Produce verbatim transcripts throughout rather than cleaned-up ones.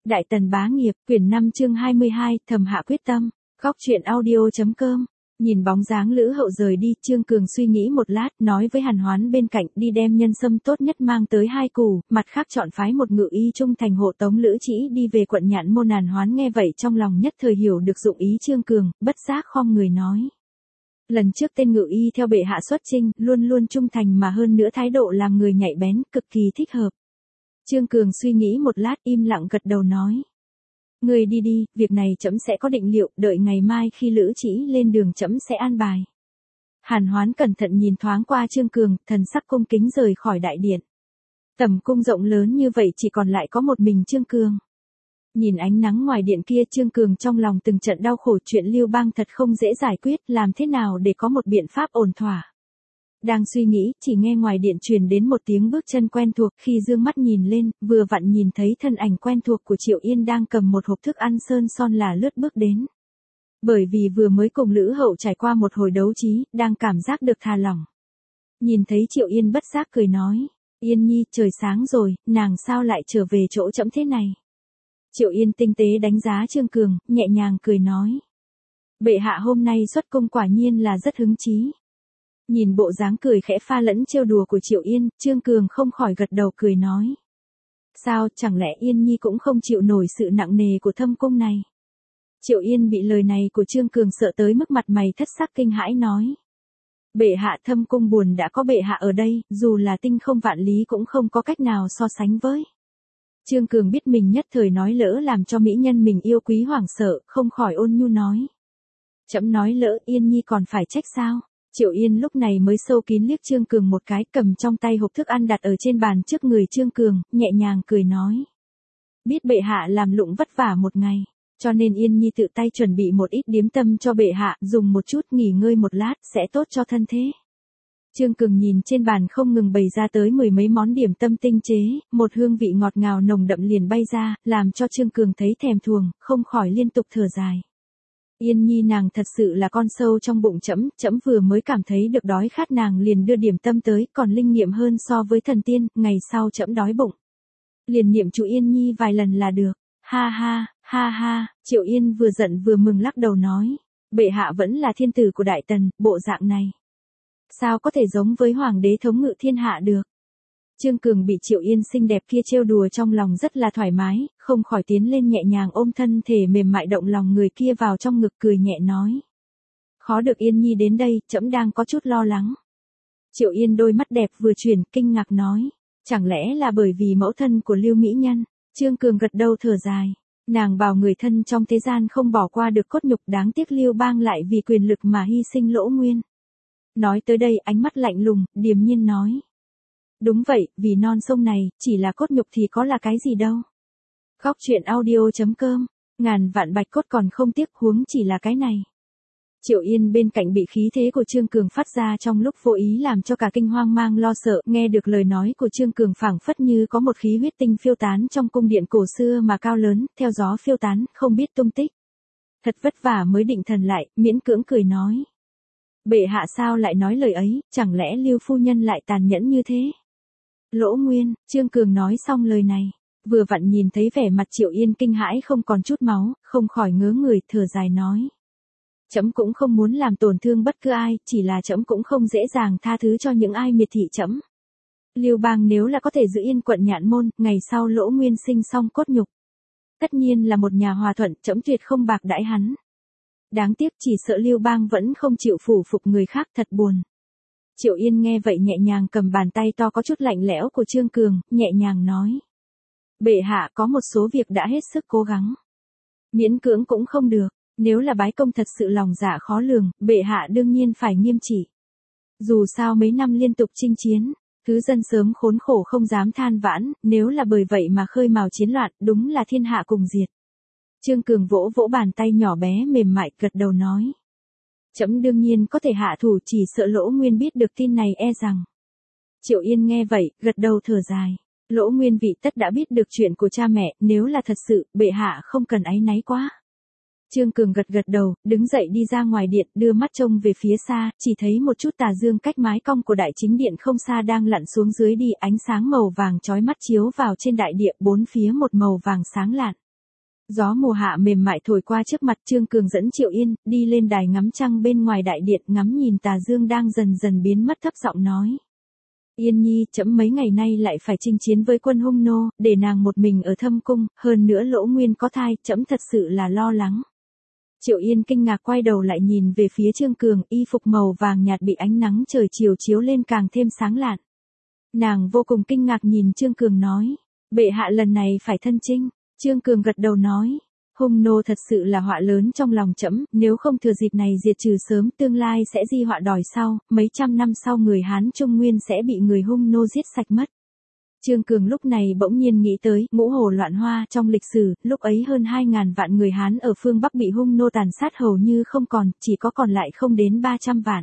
Đại Tần bá nghiệp, quyển năm chương hai mươi hai, thầm hạ quyết tâm. Góc truyện audio.com. Nhìn bóng dáng Lữ Hậu rời đi, Trương Cường suy nghĩ một lát, nói với Hàn Hoán bên cạnh, đi đem nhân sâm tốt nhất mang tới hai củ, mặt khác chọn phái một ngự y trung thành hộ tống Lữ Trĩ đi về quận Nhạn Môn. Hàn Hoán nghe vậy trong lòng nhất thời hiểu được dụng ý Trương Cường, bất giác khom người nói. Lần trước tên ngự y theo bệ hạ xuất chinh, luôn luôn trung thành mà hơn nữa thái độ làm người nhạy bén, cực kỳ thích hợp. Trương Cường suy nghĩ một lát, im lặng gật đầu nói. Người đi đi, việc này trẫm sẽ có định liệu, đợi ngày mai khi Lữ Trĩ lên đường trẫm sẽ an bài. Hàn Hoán cẩn thận nhìn thoáng qua Trương Cường, thần sắc cung kính rời khỏi đại điện. Tầm cung rộng lớn như vậy chỉ còn lại có một mình Trương Cường. Nhìn ánh nắng ngoài điện kia, Trương Cường trong lòng từng trận đau khổ, chuyện Lưu Bang thật không dễ giải quyết, làm thế nào để có một biện pháp ổn thỏa. Đang suy nghĩ, chỉ nghe ngoài điện truyền đến một tiếng bước chân quen thuộc, khi dương mắt nhìn lên, vừa vặn nhìn thấy thân ảnh quen thuộc của Triệu Yên đang cầm một hộp thức ăn sơn son là lướt bước đến. Bởi vì vừa mới cùng Lữ Hậu trải qua một hồi đấu trí, đang cảm giác được thả lỏng. Nhìn thấy Triệu Yên bất giác cười nói, Yên Nhi, trời sáng rồi, nàng sao lại trở về chỗ trẫm thế này? Triệu Yên tinh tế đánh giá Trương Cường, nhẹ nhàng cười nói. Bệ hạ hôm nay xuất cung quả nhiên là rất hứng chí. Nhìn bộ dáng cười khẽ pha lẫn trêu đùa của Triệu Yên, Trương Cường không khỏi gật đầu cười nói. Sao, chẳng lẽ Yên Nhi cũng không chịu nổi sự nặng nề của thâm cung này? Triệu Yên bị lời này của Trương Cường sợ tới mức mặt mày thất sắc kinh hãi nói. Bệ hạ, thâm cung buồn đã có bệ hạ ở đây, dù là tinh không vạn lý cũng không có cách nào so sánh với. Trương Cường biết mình nhất thời nói lỡ làm cho mỹ nhân mình yêu quý hoảng sợ, không khỏi ôn nhu nói. Trẫm nói lỡ, Yên Nhi còn phải trách sao? Triệu Yên lúc này mới sâu kín liếc Trương Cường một cái, cầm trong tay hộp thức ăn đặt ở trên bàn trước người Trương Cường, nhẹ nhàng cười nói. Biết bệ hạ làm lụng vất vả một ngày, cho nên Yên Nhi tự tay chuẩn bị một ít điếm tâm cho bệ hạ, dùng một chút nghỉ ngơi một lát, sẽ tốt cho thân thế. Trương Cường nhìn trên bàn không ngừng bày ra tới mười mấy món điểm tâm tinh chế, một hương vị ngọt ngào nồng đậm liền bay ra, làm cho Trương Cường thấy thèm thuồng, không khỏi liên tục thở dài. Yên Nhi nàng thật sự là con sâu trong bụng trẫm, trẫm vừa mới cảm thấy được đói khát nàng liền đưa điểm tâm tới, còn linh nghiệm hơn so với thần tiên, ngày sau trẫm đói bụng. Liền niệm chú Yên Nhi vài lần là được. Ha ha, ha ha, Triệu Yên vừa giận vừa mừng lắc đầu nói. Bệ hạ vẫn là thiên tử của Đại Tần, bộ dạng này. Sao có thể giống với hoàng đế thống ngự thiên hạ được? Trương Cường bị Triệu Yên xinh đẹp kia trêu đùa trong lòng rất là thoải mái, không khỏi tiến lên nhẹ nhàng ôm thân thể mềm mại động lòng người kia vào trong ngực cười nhẹ nói. Khó được Yên Nhi đến đây, trẫm đang có chút lo lắng. Triệu Yên đôi mắt đẹp vừa chuyển, kinh ngạc nói. Chẳng lẽ là bởi vì mẫu thân của Lưu Mỹ Nhân? Trương Cường gật đầu thở dài. Nàng bảo người thân trong thế gian không bỏ qua được cốt nhục, đáng tiếc Lưu Bang lại vì quyền lực mà hy sinh Lỗ Nguyên. Nói tới đây ánh mắt lạnh lùng, điềm nhiên nói. Đúng vậy, vì non sông này, chỉ là cốt nhục thì có là cái gì đâu. Góc truyện audio.com, ngàn vạn bạch cốt còn không tiếc, huống chỉ là cái này. Triệu Yên bên cạnh bị khí thế của Trương Cường phát ra trong lúc vô ý làm cho cả kinh hoang mang lo sợ, nghe được lời nói của Trương Cường phảng phất như có một khí huyết tinh phiêu tán trong cung điện cổ xưa mà cao lớn, theo gió phiêu tán, không biết tung tích. Thật vất vả mới định thần lại, miễn cưỡng cười nói. Bệ hạ sao lại nói lời ấy, chẳng lẽ Lưu phu nhân lại tàn nhẫn như thế? Lỗ Nguyên, Trương Cường nói xong lời này, vừa vặn nhìn thấy vẻ mặt Triệu Yên kinh hãi không còn chút máu, không khỏi ngớ người, thở dài nói. Trẫm cũng không muốn làm tổn thương bất cứ ai, chỉ là trẫm cũng không dễ dàng tha thứ cho những ai miệt thị trẫm. Lưu Bang nếu là có thể giữ yên quận Nhạn Môn, ngày sau Lỗ Nguyên sinh xong cốt nhục. Tất nhiên là một nhà hòa thuận, trẫm tuyệt không bạc đãi hắn. Đáng tiếc chỉ sợ Lưu Bang vẫn không chịu phủ phục người khác, thật buồn. Triệu Yên nghe vậy nhẹ nhàng cầm bàn tay to có chút lạnh lẽo của Trương Cường, nhẹ nhàng nói. Bệ hạ có một số việc đã hết sức cố gắng. Miễn cưỡng cũng không được, nếu là bái công thật sự lòng dạ khó lường, bệ hạ đương nhiên phải nghiêm trị. Dù sao mấy năm liên tục chinh chiến, thứ dân sớm khốn khổ không dám than vãn, nếu là bởi vậy mà khơi mào chiến loạn, đúng là thiên hạ cùng diệt. Trương Cường vỗ vỗ bàn tay nhỏ bé mềm mại, gật đầu nói. Trẫm đương nhiên có thể hạ thủ, chỉ sợ Lỗ Nguyên biết được tin này e rằng. Triệu Yên nghe vậy, gật đầu thở dài. Lỗ Nguyên vị tất đã biết được chuyện của cha mẹ, nếu là thật sự, bệ hạ không cần áy náy quá. Trương Cường gật gật đầu, đứng dậy đi ra ngoài điện, đưa mắt trông về phía xa, chỉ thấy một chút tà dương cách mái cong của đại chính điện không xa đang lặn xuống dưới đi, ánh sáng màu vàng chói mắt chiếu vào trên đại địa, bốn phía một màu vàng sáng lạn. Gió mùa hạ mềm mại thổi qua trước mặt Trương Cường dẫn Triệu Yên, đi lên đài ngắm trăng bên ngoài đại điện ngắm nhìn tà dương đang dần dần biến mất thấp giọng nói. Yên nhi, trẫm mấy ngày nay lại phải chinh chiến với quân hung nô, để nàng một mình ở thâm cung, hơn nữa Lỗ Nguyên có thai, trẫm thật sự là lo lắng. Triệu Yên kinh ngạc quay đầu lại nhìn về phía Trương Cường, y phục màu vàng nhạt bị ánh nắng trời chiều chiếu lên càng thêm sáng lạn. Nàng vô cùng kinh ngạc nhìn Trương Cường nói, bệ hạ lần này phải thân chinh. Trương Cường gật đầu nói, hung nô thật sự là họa lớn trong lòng trẫm, nếu không thừa dịp này diệt trừ sớm tương lai sẽ di họa đòi sau, mấy trăm năm sau người Hán Trung Nguyên sẽ bị người hung nô giết sạch mất. Trương Cường lúc này bỗng nhiên nghĩ tới ngũ hồ loạn hoa trong lịch sử, lúc ấy hơn hai ngàn vạn người Hán ở phương Bắc bị hung nô tàn sát hầu như không còn, chỉ có còn lại không đến ba trăm vạn.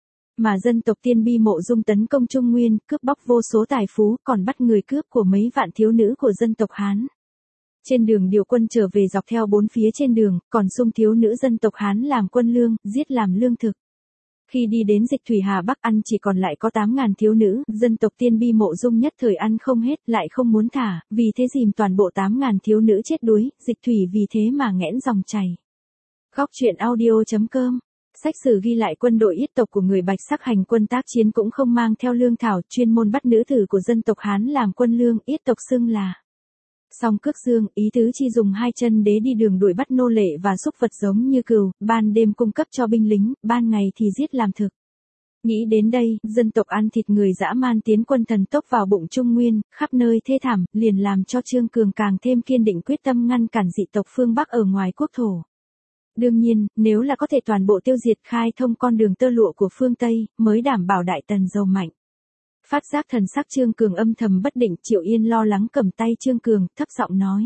Mà dân tộc Tiên Bi Mộ Dung tấn công Trung Nguyên, cướp bóc vô số tài phú, còn bắt người cướp của mấy vạn thiếu nữ của dân tộc Hán. Trên đường điều quân trở về dọc theo bốn phía trên đường, còn xung thiếu nữ dân tộc Hán làm quân lương, giết làm lương thực. Khi đi đến Dịch Thủy Hà Bắc ăn chỉ còn lại có tám ngàn thiếu nữ, dân tộc Tiên Bi Mộ Dung nhất thời ăn không hết, lại không muốn thả, vì thế dìm toàn bộ tám ngàn thiếu nữ chết đuối, Dịch Thủy vì thế mà nghẽn dòng chảy. Góc truyện audio chấm com. Sách sử ghi lại quân đội Yết tộc của người Bạch Sắc hành quân tác chiến cũng không mang theo lương thảo, chuyên môn bắt nữ tử của dân tộc Hán làm quân lương, Yết tộc xưng là Song Cước Dương, ý tứ chi dùng hai chân đế đi đường đuổi bắt nô lệ và súc vật giống như cừu, ban đêm cung cấp cho binh lính, ban ngày thì giết làm thực. Nghĩ đến đây, dân tộc ăn thịt người dã man tiến quân thần tốc vào bụng Trung Nguyên, khắp nơi thê thảm, liền làm cho Trương Cường càng thêm kiên định quyết tâm ngăn cản dị tộc phương Bắc ở ngoài quốc thổ. Đương nhiên, nếu là có thể toàn bộ tiêu diệt khai thông con đường tơ lụa của phương Tây, mới đảm bảo Đại Tần giàu mạnh. Phát giác thần sắc Trương Cường âm thầm bất định, Triệu Yên lo lắng cầm tay Trương Cường, thấp giọng nói.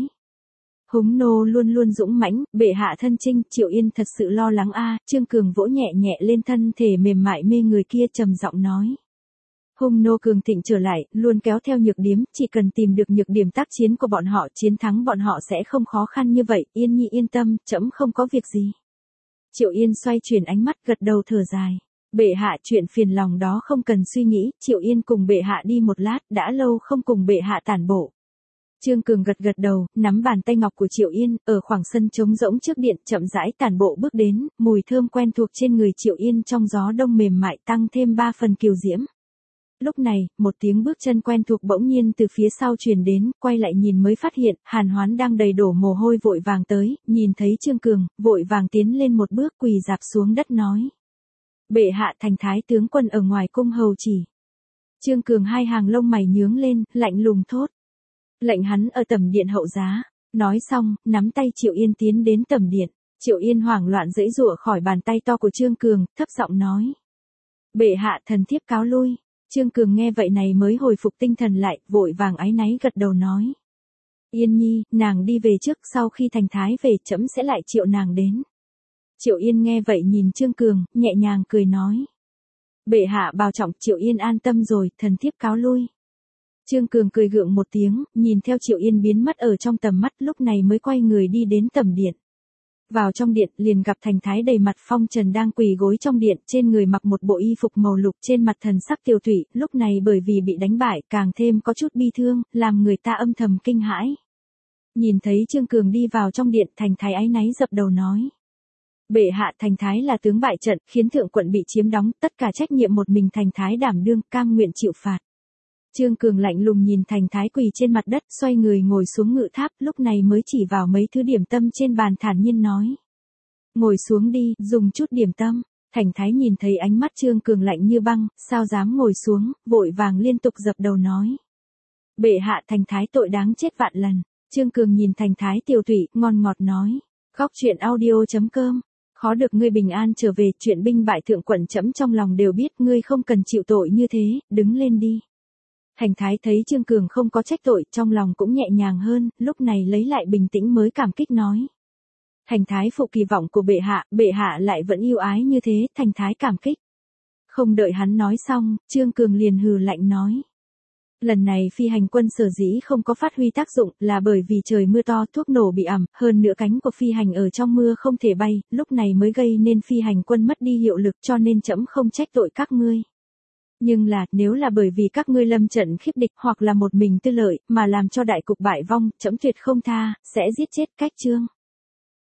Húng nô luôn luôn dũng mãnh, bệ hạ thân chinh, Triệu Yên thật sự lo lắng a. Trương Cường vỗ nhẹ nhẹ lên thân thể mềm mại mê người kia trầm giọng nói. Hung nô cường thịnh trở lại, luôn kéo theo nhược điểm, chỉ cần tìm được nhược điểm tác chiến của bọn họ, chiến thắng bọn họ sẽ không khó khăn như vậy, Yên nhi yên tâm, trẫm không có việc gì. Triệu Yên xoay chuyển ánh mắt gật đầu thở dài. Bệ hạ chuyện phiền lòng đó không cần suy nghĩ, Triệu Yên cùng bệ hạ đi một lát, đã lâu không cùng bệ hạ tản bộ. Trương Cường gật gật đầu, nắm bàn tay ngọc của Triệu Yên, ở khoảng sân trống rỗng trước điện, chậm rãi tản bộ bước đến, mùi thơm quen thuộc trên người Triệu Yên trong gió đông mềm mại tăng thêm ba phần kiều diễm. Lúc này, một tiếng bước chân quen thuộc bỗng nhiên từ phía sau truyền đến, quay lại nhìn mới phát hiện, Hàn Hoán đang đầy đổ mồ hôi vội vàng tới, nhìn thấy Trương Cường, vội vàng tiến lên một bước quỳ rạp xuống đất nói. Bệ hạ thành thái tướng quân ở ngoài cung hầu chỉ. Trương Cường hai hàng lông mày nhướng lên, lạnh lùng thốt. Lệnh hắn ở tầm điện hậu giá. Nói xong, nắm tay Triệu Yên tiến đến tầm điện. Triệu Yên hoảng loạn giãy giụa khỏi bàn tay to của Trương Cường, thấp giọng nói. Bệ hạ thần thiếp cáo lui. Trương Cường nghe vậy này mới hồi phục tinh thần lại, vội vàng áy náy gật đầu nói. Yên nhi, nàng đi về trước, sau khi thành thái về trẫm sẽ lại triệu nàng đến. Triệu Yên nghe vậy nhìn Trương Cường, nhẹ nhàng cười nói. Bệ hạ bảo trọng, Triệu Yên an tâm rồi, thần thiếp cáo lui. Trương Cường cười gượng một tiếng, nhìn theo Triệu Yên biến mất ở trong tầm mắt, lúc này mới quay người đi đến tầm điện. Vào trong điện, liền gặp thành thái đầy mặt phong trần đang quỳ gối trong điện, trên người mặc một bộ y phục màu lục, trên mặt thần sắc tiêu tụy, lúc này bởi vì bị đánh bại, càng thêm có chút bi thương, làm người ta âm thầm kinh hãi. Nhìn thấy Trương Cường đi vào trong điện, thành thái áy náy dập đầu nói. Bệ hạ, thành thái là tướng bại trận, khiến thượng quận bị chiếm đóng, tất cả trách nhiệm một mình thành thái đảm đương, cam nguyện chịu phạt. Trương Cường lạnh lùng nhìn thành thái quỳ trên mặt đất, xoay người ngồi xuống ngự tháp, lúc này mới chỉ vào mấy thứ điểm tâm trên bàn thản nhiên nói. Ngồi xuống đi, dùng chút điểm tâm. Thành thái nhìn thấy ánh mắt Trương Cường lạnh như băng, sao dám ngồi xuống, vội vàng liên tục dập đầu nói. Bệ hạ, thành thái tội đáng chết vạn lần. Trương Cường nhìn thành thái tiều tụy, ngon ngọt nói. Góc truyện audio chấm com. Khó được ngươi bình an trở về, chuyện binh bại thượng quận trẫm trong lòng đều biết, ngươi không cần chịu tội như thế, đứng lên đi. Thành thái thấy Trương Cường không có trách tội, trong lòng cũng nhẹ nhàng hơn, lúc này lấy lại bình tĩnh mới cảm kích nói. Thành thái phụ kỳ vọng của bệ hạ, bệ hạ lại vẫn yêu ái như thế, thành thái cảm kích. Không đợi hắn nói xong, Trương Cường liền hừ lạnh nói. Lần này phi hành quân sở dĩ không có phát huy tác dụng là bởi vì trời mưa to, thuốc nổ bị ẩm, hơn nữa cánh của phi hành ở trong mưa không thể bay, lúc này mới gây nên phi hành quân mất đi hiệu lực, cho nên trẫm không trách tội các ngươi. Nhưng là, nếu là bởi vì các ngươi lâm trận khiếp địch hoặc là một mình tư lợi, mà làm cho đại cục bại vong, trẫm tuyệt không tha, sẽ giết chết cách chương.